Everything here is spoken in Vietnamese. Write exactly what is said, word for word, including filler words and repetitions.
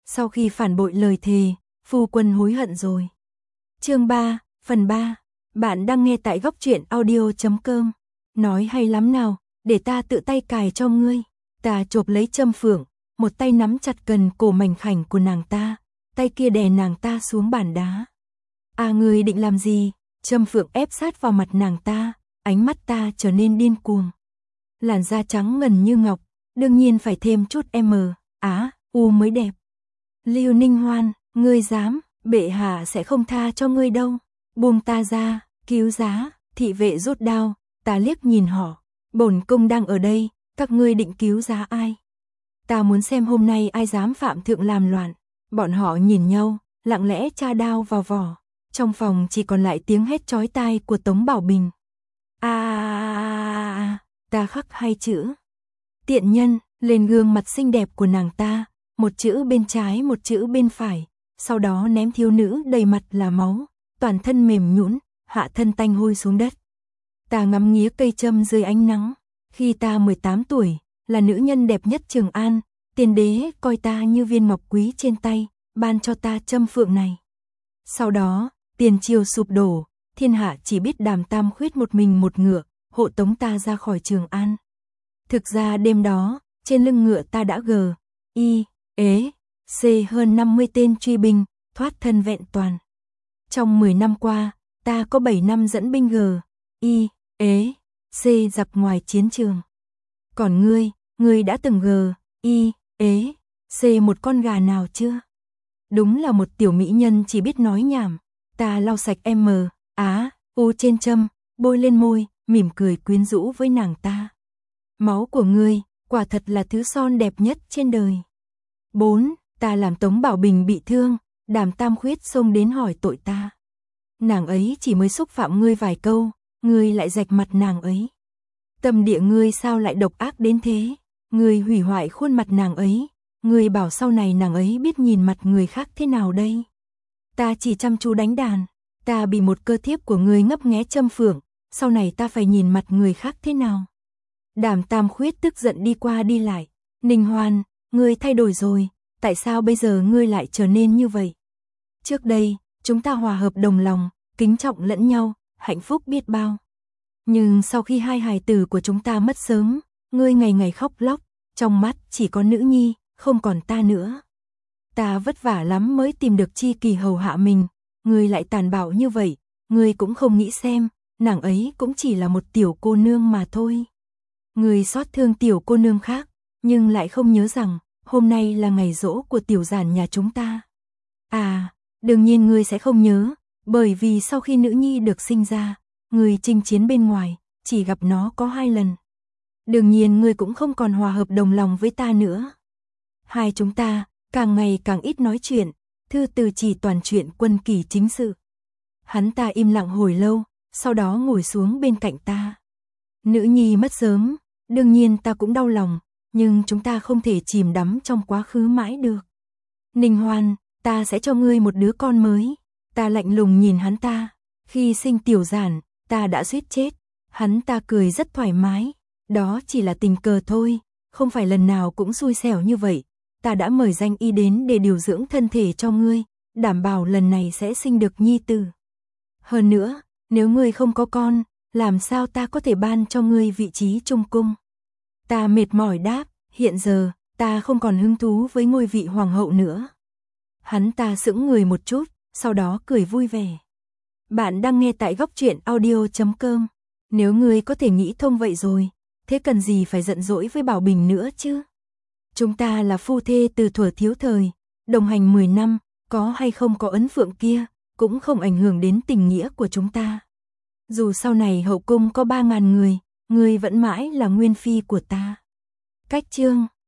Sau khi phản bội lời thề, phu quân hối hận rồi. Chương ba, phần ba. Bạn đang nghe tại góc truyện audio chấm com. Nói hay lắm nào, để ta tự tay cài cho ngươi. Ta chộp lấy Trâm Phượng, một tay nắm chặt cần cổ mảnh khảnh của nàng ta, tay kia đè nàng ta xuống bàn đá. À, ngươi định làm gì? Trâm Phượng ép sát vào mặt nàng ta, ánh mắt ta trở nên điên cuồng. Làn da trắng ngần như ngọc, đương nhiên phải thêm chút M, Á, U mới đẹp. Lưu Ninh Hoan, ngươi dám, bệ hạ sẽ không tha cho ngươi đâu. Buông ta ra, cứu giá. Thị vệ rút đao, ta liếc nhìn họ. Bổn cung đang ở đây, các ngươi định cứu giá ai? Ta muốn xem hôm nay ai dám phạm thượng làm loạn. Bọn họ nhìn nhau, lặng lẽ tra đao vào vỏ. Trong phòng chỉ còn lại tiếng hét chói tai của Tống Bảo Bình. A à, à, à, ta khắc hai chữ. Tiện nhân, lên gương mặt xinh đẹp của nàng ta, một chữ bên trái một chữ bên phải, sau đó ném thiếu nữ đầy mặt là máu, toàn thân mềm nhũn, hạ thân tanh hôi xuống đất. Ta ngắm nghía cây trâm dưới ánh nắng, khi ta mười tám tuổi, là nữ nhân đẹp nhất Trường An, tiền đế coi ta như viên ngọc quý trên tay, ban cho ta Trâm Phượng này. Sau đó, tiền triều sụp đổ, thiên hạ chỉ biết Đàm Tam Khuyết một mình một ngựa, hộ tống ta ra khỏi Trường An. Thực ra đêm đó, trên lưng ngựa ta đã gờ, y, ế, c hơn năm mươi tên truy binh, thoát thân vẹn toàn. Trong mười năm qua, ta có bảy năm dẫn binh gờ, y, ế, c giặc ngoài chiến trường. Còn ngươi, ngươi đã từng gờ, y, ế, c một con gà nào chưa? Đúng là một tiểu mỹ nhân chỉ biết nói nhảm. Ta lau sạch M, Á, U trên châm, bôi lên môi, mỉm cười quyến rũ với nàng ta. Máu của ngươi, quả thật là thứ son đẹp nhất trên đời. bốn. Ta làm Tống Bảo Bình bị thương, Đàm Tam Khuyết xông đến hỏi tội ta. Nàng ấy chỉ mới xúc phạm ngươi vài câu, ngươi lại rạch mặt nàng ấy. Tâm địa ngươi sao lại độc ác đến thế? Ngươi hủy hoại khuôn mặt nàng ấy, ngươi bảo sau này nàng ấy biết nhìn mặt người khác thế nào đây? Ta chỉ chăm chú đánh đàn, ta bị một cơ thiếp của ngươi ngấp nghé Trâm Phượng, sau này ta phải nhìn mặt người khác thế nào? Đàm Tam Khuyết tức giận đi qua đi lại. Ninh Hoan, ngươi thay đổi rồi, tại sao bây giờ ngươi lại trở nên như vậy? Trước đây, chúng ta hòa hợp đồng lòng, kính trọng lẫn nhau, hạnh phúc biết bao. Nhưng sau khi hai hài tử của chúng ta mất sớm, ngươi ngày ngày khóc lóc, trong mắt chỉ có nữ nhi, không còn ta nữa. Ta vất vả lắm mới tìm được tri kỷ hầu hạ mình, ngươi lại tàn bạo như vậy, ngươi cũng không nghĩ xem, nàng ấy cũng chỉ là một tiểu cô nương mà thôi. Ngươi xót thương tiểu cô nương khác, nhưng lại không nhớ rằng, hôm nay là ngày giỗ của tiểu giản nhà chúng ta. À, đương nhiên ngươi sẽ không nhớ, bởi vì sau khi nữ nhi được sinh ra, ngươi chinh chiến bên ngoài, chỉ gặp nó có hai lần. Đương nhiên ngươi cũng không còn hòa hợp đồng lòng với ta nữa. Hai chúng ta, càng ngày càng ít nói chuyện, thư từ chỉ toàn chuyện quân kỳ chính sự. Hắn ta im lặng hồi lâu, sau đó ngồi xuống bên cạnh ta. Nữ nhi mất sớm, đương nhiên ta cũng đau lòng, nhưng chúng ta không thể chìm đắm trong quá khứ mãi được. Ninh Hoan, ta sẽ cho ngươi một đứa con mới. Ta lạnh lùng nhìn hắn ta, khi sinh tiểu giản, ta đã suýt chết. Hắn ta cười rất thoải mái, đó chỉ là tình cờ thôi, không phải lần nào cũng xui xẻo như vậy. Ta đã mời danh y đến để điều dưỡng thân thể cho ngươi, đảm bảo lần này sẽ sinh được nhi tử. Hơn nữa, nếu ngươi không có con, làm sao ta có thể ban cho ngươi vị trí trung cung? Ta mệt mỏi đáp, hiện giờ, ta không còn hứng thú với ngôi vị hoàng hậu nữa. Hắn ta sững người một chút, sau đó cười vui vẻ. Bạn đang nghe tại góc truyện audio chấm com. Nếu ngươi có thể nghĩ thông vậy rồi, thế cần gì phải giận dỗi với Bảo Bình nữa chứ? Chúng ta là phu thê từ thuở thiếu thời, đồng hành mười năm, có hay không có ấn phượng kia, cũng không ảnh hưởng đến tình nghĩa của chúng ta. Dù sau này hậu cung có ba ngàn người, ngươi vẫn mãi là nguyên phi của ta. Cách chương